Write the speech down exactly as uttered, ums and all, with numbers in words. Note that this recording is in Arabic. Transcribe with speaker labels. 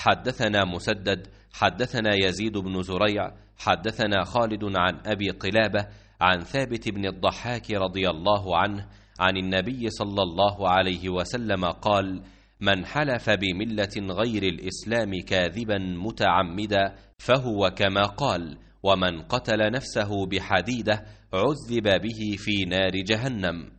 Speaker 1: حدثنا مسدد حدثنا يزيد بن زريع حدثنا خالد عن أبي قلابة عن ثابت بن الضحاك رضي الله عنه عن النبي صلى الله عليه وسلم قال: من حلف بملة غير الإسلام كاذبا متعمدا فهو كما قال، ومن قتل نفسه بحديدة عذب به في نار جهنم.